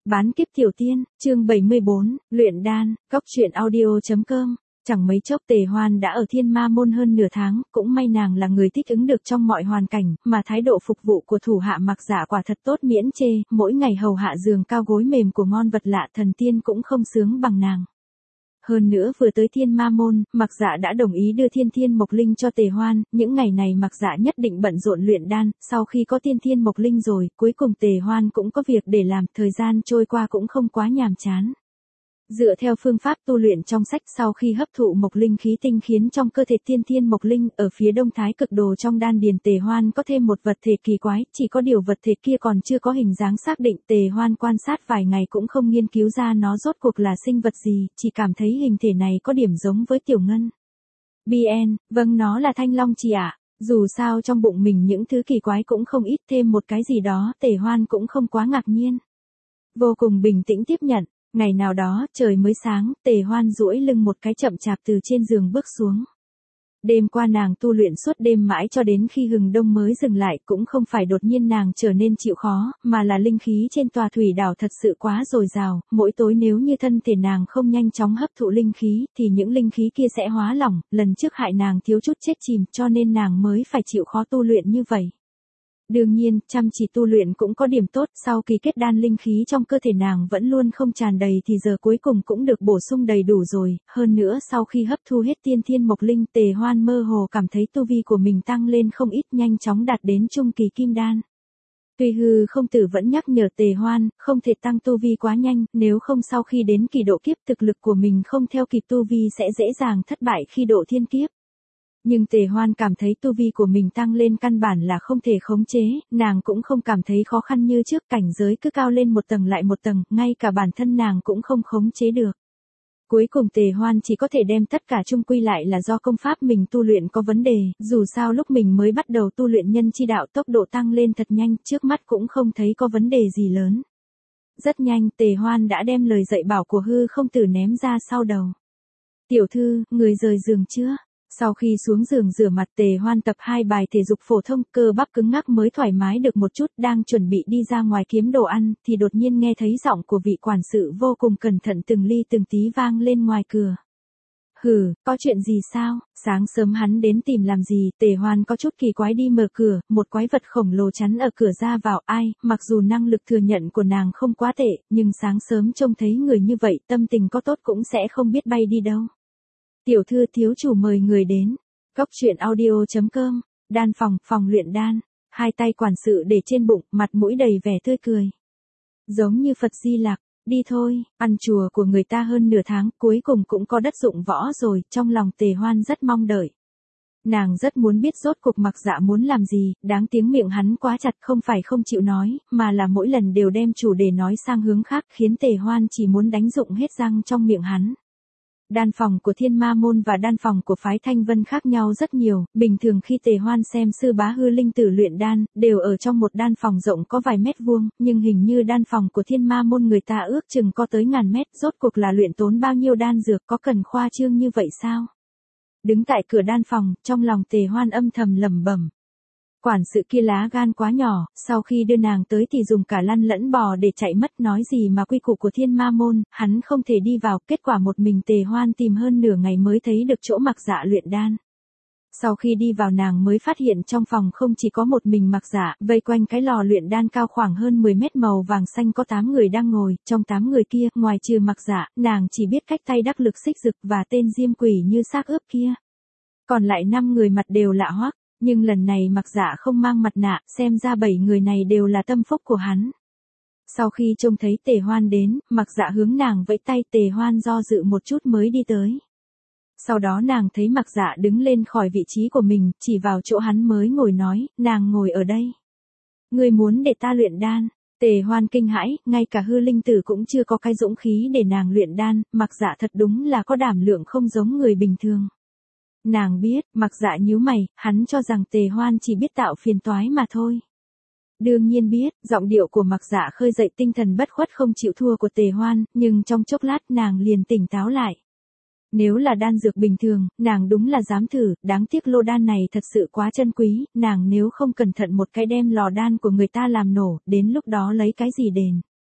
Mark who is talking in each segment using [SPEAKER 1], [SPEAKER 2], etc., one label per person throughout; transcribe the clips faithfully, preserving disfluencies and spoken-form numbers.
[SPEAKER 1] Bán kiếp tiểu tiên, chương bảy mươi bốn, luyện đan, góc truyện audio chấm com. Chẳng mấy chốc Tề Hoan đã ở Thiên Ma Môn hơn nửa tháng, cũng may nàng là người thích ứng được trong mọi hoàn cảnh, mà thái độ phục vụ của thủ hạ Mặc Dạ quả thật tốt miễn chê, mỗi ngày hầu hạ giường cao gối mềm của ngon vật lạ thần tiên cũng không sướng bằng nàng. Hơn nữa vừa tới Thiên Ma Môn, Mặc Dạ đã đồng ý đưa Thiên Thiên Mộc Linh cho Tề Hoan, những ngày này Mặc Dạ nhất định bận rộn luyện đan, sau khi có Thiên Thiên Mộc Linh rồi, cuối cùng Tề Hoan cũng có việc để làm, thời gian trôi qua cũng không quá nhàm chán. Dựa theo phương pháp tu luyện trong sách, sau khi hấp thụ mộc linh khí tinh khiến trong cơ thể Thiên Thiên Mộc Linh, ở phía đông thái cực đồ trong đan điền Tề Hoan có thêm một vật thể kỳ quái, chỉ có điều vật thể kia còn chưa có hình dáng xác định, Tề Hoan quan sát vài ngày cũng không nghiên cứu ra nó rốt cuộc là sinh vật gì, chỉ cảm thấy hình thể này có điểm giống với Tiểu Ngân. bê en, vâng, nó là Thanh Long Trì ạ. Dù sao trong bụng mình những thứ kỳ quái cũng không ít, thêm một cái gì đó, Tề Hoan cũng không quá ngạc nhiên. Vô cùng bình tĩnh tiếp nhận. Ngày nào đó, trời mới sáng, Tề Hoan duỗi lưng một cái chậm chạp từ trên giường bước xuống. Đêm qua nàng tu luyện suốt đêm mãi cho đến khi hừng đông mới dừng lại, cũng không phải đột nhiên nàng trở nên chịu khó, mà là linh khí trên tòa thủy đảo thật sự quá dồi dào, mỗi tối nếu như thân thể nàng không nhanh chóng hấp thụ linh khí, thì những linh khí kia sẽ hóa lỏng, lần trước hại nàng thiếu chút chết chìm, cho nên nàng mới phải chịu khó tu luyện như vậy. Đương nhiên, chăm chỉ tu luyện cũng có điểm tốt, sau khi kết đan linh khí trong cơ thể nàng vẫn luôn không tràn đầy thì giờ cuối cùng cũng được bổ sung đầy đủ rồi, hơn nữa sau khi hấp thu hết Thiên Thiên Mộc Linh, Tề Hoan mơ hồ cảm thấy tu vi của mình tăng lên không ít, nhanh chóng đạt đến trung kỳ kim đan. Tuy hư không tử vẫn nhắc nhở Tề Hoan, không thể tăng tu vi quá nhanh, nếu không sau khi đến kỳ độ kiếp thực lực của mình không theo kịp tu vi sẽ dễ dàng thất bại khi độ thiên kiếp. Nhưng Tề Hoan cảm thấy tu vi của mình tăng lên căn bản là không thể khống chế, nàng cũng không cảm thấy khó khăn như trước, cảnh giới cứ cao lên một tầng lại một tầng, ngay cả bản thân nàng cũng không khống chế được. Cuối cùng Tề Hoan chỉ có thể đem tất cả chung quy lại là do công pháp mình tu luyện có vấn đề, dù sao lúc mình mới bắt đầu tu luyện nhân chi đạo tốc độ tăng lên thật nhanh, trước mắt cũng không thấy có vấn đề gì lớn. Rất nhanh Tề Hoan đã đem lời dạy bảo của hư không tử ném ra sau đầu. Tiểu thư, người rời giường chưa? Sau khi xuống giường rửa mặt, Tề Hoan tập hai bài thể dục phổ thông, cơ bắp cứng ngắc mới thoải mái được một chút, đang chuẩn bị đi ra ngoài kiếm đồ ăn, thì đột nhiên nghe thấy giọng của vị quản sự vô cùng cẩn thận từng ly từng tí vang lên ngoài cửa. Hừ, có chuyện gì sao? Sáng sớm hắn đến tìm làm gì? Tề Hoan có chút kỳ quái đi mở cửa, một quái vật khổng lồ chắn ở cửa ra vào, ai, mặc dù năng lực thừa nhận của nàng không quá tệ, nhưng sáng sớm trông thấy người như vậy, tâm tình có tốt cũng sẽ không biết bay đi đâu. Tiểu thư, thiếu chủ mời người đến. Góc truyện audio chấm com. Đan phòng, phòng luyện đan. Hai tay quản sự để trên bụng, mặt mũi đầy vẻ tươi cười. Giống như Phật Di Lặc, đi thôi, ăn chùa của người ta hơn nửa tháng, cuối cùng cũng có đất dụng võ rồi, trong lòng Tề Hoan rất mong đợi. Nàng rất muốn biết rốt cuộc Mặc Dạ muốn làm gì, đáng tiếng miệng hắn quá chặt, không phải không chịu nói, mà là mỗi lần đều đem chủ đề nói sang hướng khác, khiến Tề Hoan chỉ muốn đánh rụng hết răng trong miệng hắn. Đan phòng của Thiên Ma Môn và đan phòng của phái Thanh Vân khác nhau rất nhiều, bình thường khi Tề Hoan xem sư bá hư linh tử luyện đan, đều ở trong một đan phòng rộng có vài mét vuông, nhưng hình như đan phòng của Thiên Ma Môn người ta ước chừng có tới ngàn mét, rốt cuộc là luyện tốn bao nhiêu đan dược, có cần khoa trương như vậy sao? Đứng tại cửa đan phòng, trong lòng Tề Hoan âm thầm lẩm bẩm. Quản sự kia lá gan quá nhỏ, sau khi đưa nàng tới thì dùng cả lăn lẫn bò để chạy mất, nói gì mà quy củ của Thiên Ma Môn, hắn không thể đi vào, kết quả một mình Tề Hoan tìm hơn nửa ngày mới thấy được chỗ Mặc Dạ luyện đan. Sau khi đi vào nàng mới phát hiện trong phòng không chỉ có một mình Mặc Dạ, vây quanh cái lò luyện đan cao khoảng hơn mười mét màu vàng xanh có tám người đang ngồi, trong tám người kia, ngoài trừ Mặc Dạ, nàng chỉ biết cách tay đắc lực xích dực và tên diêm quỷ như xác ướp kia. Còn lại năm người mặt đều lạ hoắc. Nhưng lần này Mặc Dạ không mang mặt nạ, xem ra bảy người này đều là tâm phúc của hắn. Sau khi trông thấy Tề Hoan đến, Mặc Dạ hướng nàng vẫy tay, Tề Hoan do dự một chút mới đi tới. Sau đó nàng thấy Mặc Dạ đứng lên khỏi vị trí của mình, chỉ vào chỗ hắn mới ngồi nói, nàng ngồi ở đây. Ngươi muốn để ta luyện đan? Tề Hoan kinh hãi, ngay cả hư linh tử cũng chưa có cái dũng khí để nàng luyện đan, Mặc Dạ thật đúng là có đảm lượng không giống người bình thường. Nàng biết, Mặc Dạ nhíu mày, hắn cho rằng Tề Hoan chỉ biết tạo phiền toái mà thôi. Đương nhiên biết, giọng điệu của Mặc Dạ khơi dậy tinh thần bất khuất không chịu thua của Tề Hoan, nhưng trong chốc lát nàng liền tỉnh táo lại. Nếu là đan dược bình thường, nàng đúng là dám thử, đáng tiếc lô đan này thật sự quá chân quý, nàng nếu không cẩn thận một cái đem lò đan của người ta làm nổ, đến lúc đó lấy cái gì đền.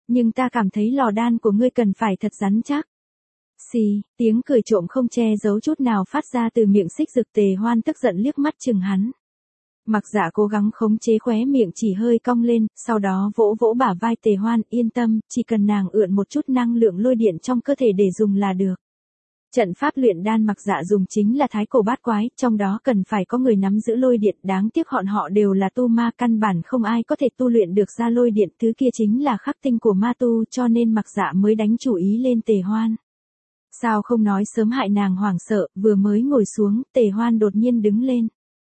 [SPEAKER 1] nhưng ta cảm thấy lò đan của ngươi cần phải thật rắn chắc. Xì, tiếng cười trộm không che giấu chút nào phát ra từ miệng Xích Dực. Tề Hoan tức giận liếc mắt chừng hắn. Mặc Dạ cố gắng khống chế khóe miệng chỉ hơi cong lên, sau đó vỗ vỗ bả vai Tề Hoan, yên tâm, chỉ cần nàng ượn một chút năng lượng lôi điện trong cơ thể để dùng là được. Trận pháp luyện đan Mặc Dạ dùng chính là thái cổ bát quái, trong đó cần phải có người nắm giữ lôi điện, đáng tiếc họ họ đều là tu ma, căn bản không ai có thể tu luyện được ra lôi điện, thứ kia chính là khắc tinh của ma tu, cho nên Mặc Dạ mới đánh chủ ý lên Tề Hoan. Sao không nói sớm hại nàng hoảng sợ, vừa mới ngồi xuống, Tề Hoan đột nhiên đứng lên.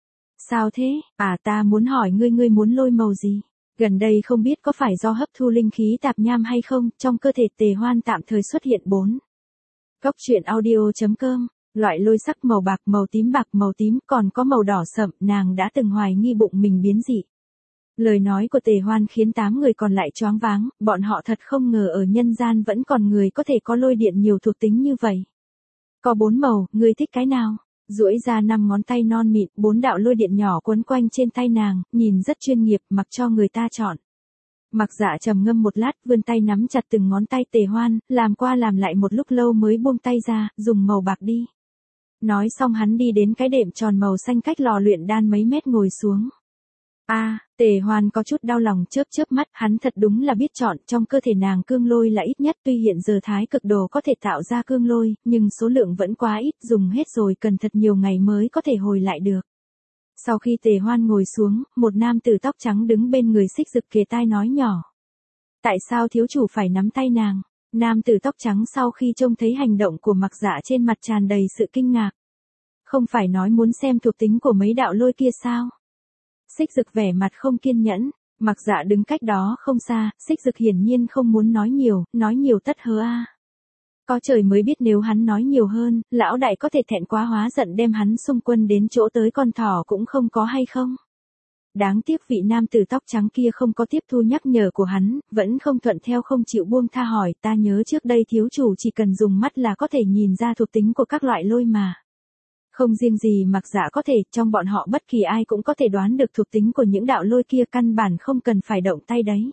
[SPEAKER 1] Sao thế, à ta muốn hỏi ngươi ngươi muốn lôi màu gì? Gần đây không biết có phải do hấp thu linh khí tạp nham hay không, trong cơ thể Tề Hoan tạm thời xuất hiện bốn. Cốc truyện audio chấm com, loại lôi sắc màu bạc, màu tím bạc, màu tím, còn có màu đỏ sậm, nàng đã từng hoài nghi bụng mình biến dị. Lời nói của Tề Hoan khiến tám người còn lại choáng váng, bọn họ thật không ngờ ở nhân gian vẫn còn người có thể có lôi điện nhiều thuộc tính như vậy. Có bốn màu, ngươi thích cái nào? Duỗi ra năm ngón tay non mịn, bốn đạo lôi điện nhỏ quấn quanh trên tay nàng, nhìn rất chuyên nghiệp, mặc cho người ta chọn. Mặc Dạ trầm ngâm một lát, vươn tay nắm chặt từng ngón tay Tề Hoan, làm qua làm lại một lúc lâu mới buông tay ra, dùng màu bạc đi. Nói xong hắn đi đến cái đệm tròn màu xanh cách lò luyện đan mấy mét ngồi xuống. A, à, Tề Hoan có chút đau lòng chớp chớp mắt, hắn thật đúng là biết chọn, trong cơ thể nàng cương lôi là ít nhất, tuy hiện giờ thái cực đồ có thể tạo ra cương lôi, nhưng số lượng vẫn quá ít, dùng hết rồi cần thật nhiều ngày mới có thể hồi lại được. Sau khi Tề Hoan ngồi xuống, một nam tử tóc trắng đứng bên người Xích Dực kề tai nói nhỏ. Tại sao thiếu chủ phải nắm tay nàng? Nam tử tóc trắng sau khi trông thấy hành động của Mặc Dạ trên mặt tràn đầy sự kinh ngạc. Không phải nói muốn xem thuộc tính của mấy đạo lôi kia sao? Xích Dực vẻ mặt không kiên nhẫn, Mặc Dạ đứng cách đó không xa, Xích Dực hiển nhiên không muốn nói nhiều, nói nhiều tất hớ a. Có trời mới biết nếu hắn nói nhiều hơn, lão đại có thể thẹn quá hóa giận đem hắn xung quân đến chỗ tới con thỏ cũng không có hay không. Đáng tiếc vị nam tử tóc trắng kia không có tiếp thu nhắc nhở của hắn, vẫn không thuận theo không chịu buông tha hỏi, ta nhớ trước đây thiếu chủ chỉ cần dùng mắt là có thể nhìn ra thuộc tính của các loại lôi mà. Không riêng gì Mặc Dạ có thể, trong bọn họ bất kỳ ai cũng có thể đoán được thuộc tính của những đạo lôi kia, căn bản không cần phải động tay đấy.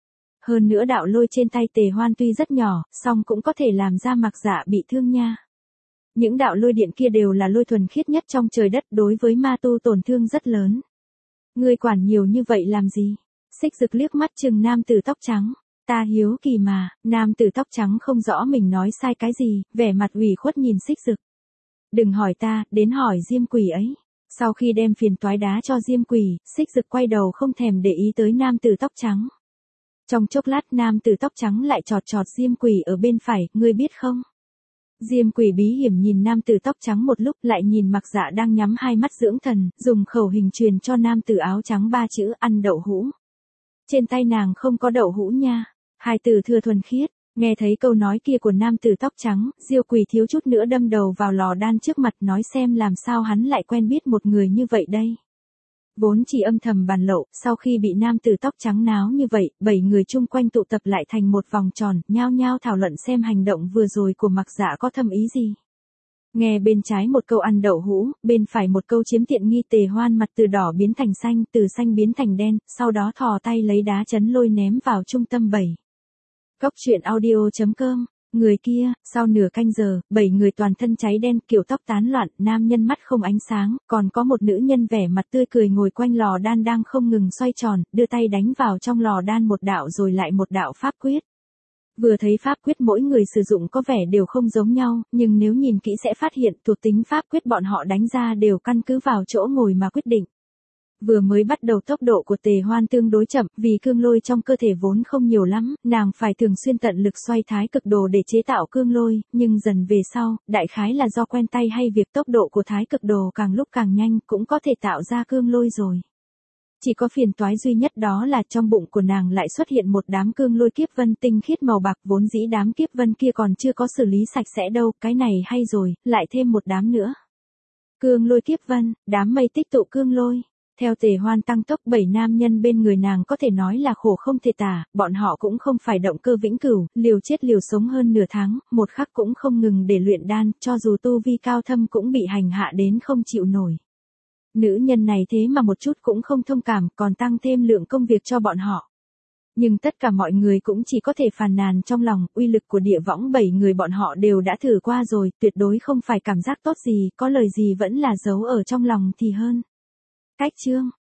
[SPEAKER 1] Hơn nữa đạo lôi trên tay Tề Hoan tuy rất nhỏ, song cũng có thể làm ra Mặc Dạ bị thương nha. Những đạo lôi điện kia đều là lôi thuần khiết nhất trong trời đất, đối với ma tu tổn thương rất lớn. Ngươi quản nhiều như vậy làm gì? Xích Dực liếc mắt chừng nam tử tóc trắng. Ta hiếu kỳ mà, nam tử tóc trắng không rõ mình nói sai cái gì, vẻ mặt ủy khuất nhìn Xích Dực. Đừng hỏi ta, đến hỏi Diêm Quỷ ấy. Sau khi đem phiền toái đá cho Diêm Quỷ, Xích Dực quay đầu không thèm để ý tới nam tử tóc trắng. Trong chốc lát nam tử tóc trắng lại chọt chọt Diêm Quỷ ở bên phải, ngươi biết không? Diêm Quỷ bí hiểm nhìn nam tử tóc trắng một lúc, lại nhìn Mặc Dạ đang nhắm hai mắt dưỡng thần, dùng khẩu hình truyền cho nam tử áo trắng ba chữ ăn đậu hũ. Trên tay nàng không có đậu hũ nha. Hai từ thừa thuần khiết. Nghe thấy câu nói kia của nam tử tóc trắng, Diêu Quỳ thiếu chút nữa đâm đầu vào lò đan trước mặt, nói xem làm sao hắn lại quen biết một người như vậy đây. Vốn chỉ âm thầm bàn lộ, sau khi bị nam tử tóc trắng náo như vậy, bảy người chung quanh tụ tập lại thành một vòng tròn, nhao nhao thảo luận xem hành động vừa rồi của Mặc Dạ có thâm ý gì. Nghe bên trái một câu ăn đậu hũ, bên phải một câu chiếm tiện nghi, Tề Hoan mặt từ đỏ biến thành xanh, từ xanh biến thành đen, sau đó thò tay lấy đá chấn lôi ném vào trung tâm bảy. Cốc truyện audio chấm com, người kia, sau nửa canh giờ, bảy người toàn thân cháy đen, kiểu tóc tán loạn, nam nhân mắt không ánh sáng, còn có một nữ nhân vẻ mặt tươi cười ngồi quanh lò đan đang không ngừng xoay tròn, đưa tay đánh vào trong lò đan một đạo rồi lại một đạo pháp quyết. Vừa thấy pháp quyết mỗi người sử dụng có vẻ đều không giống nhau, nhưng nếu nhìn kỹ sẽ phát hiện thuộc tính pháp quyết bọn họ đánh ra đều căn cứ vào chỗ ngồi mà quyết định. Vừa mới bắt đầu tốc độ của Tề Hoan tương đối chậm, vì cương lôi trong cơ thể vốn không nhiều lắm, nàng phải thường xuyên tận lực xoay thái cực đồ để chế tạo cương lôi, nhưng dần về sau, đại khái là do quen tay hay việc tốc độ của thái cực đồ càng lúc càng nhanh, cũng có thể tạo ra cương lôi rồi. Chỉ có phiền toái duy nhất đó là trong bụng của nàng lại xuất hiện một đám cương lôi kiếp vân tinh khiết màu bạc, vốn dĩ đám kiếp vân kia còn chưa có xử lý sạch sẽ đâu, cái này hay rồi, lại thêm một đám nữa. Cương lôi kiếp vân, đám mây tích tụ cương lôi. Theo Tề Hoan tăng tốc, bảy nam nhân bên người nàng có thể nói là khổ không thể tả, bọn họ cũng không phải động cơ vĩnh cửu, liều chết liều sống hơn nửa tháng, một khắc cũng không ngừng để luyện đan, cho dù tu vi cao thâm cũng bị hành hạ đến không chịu nổi. Nữ nhân này thế mà một chút cũng không thông cảm, còn tăng thêm lượng công việc cho bọn họ. Nhưng tất cả mọi người cũng chỉ có thể phàn nàn trong lòng, uy lực của địa võng bảy người bọn họ đều đã thử qua rồi, tuyệt đối không phải cảm giác tốt gì, có lời gì vẫn là giấu ở trong lòng thì hơn. Cách chương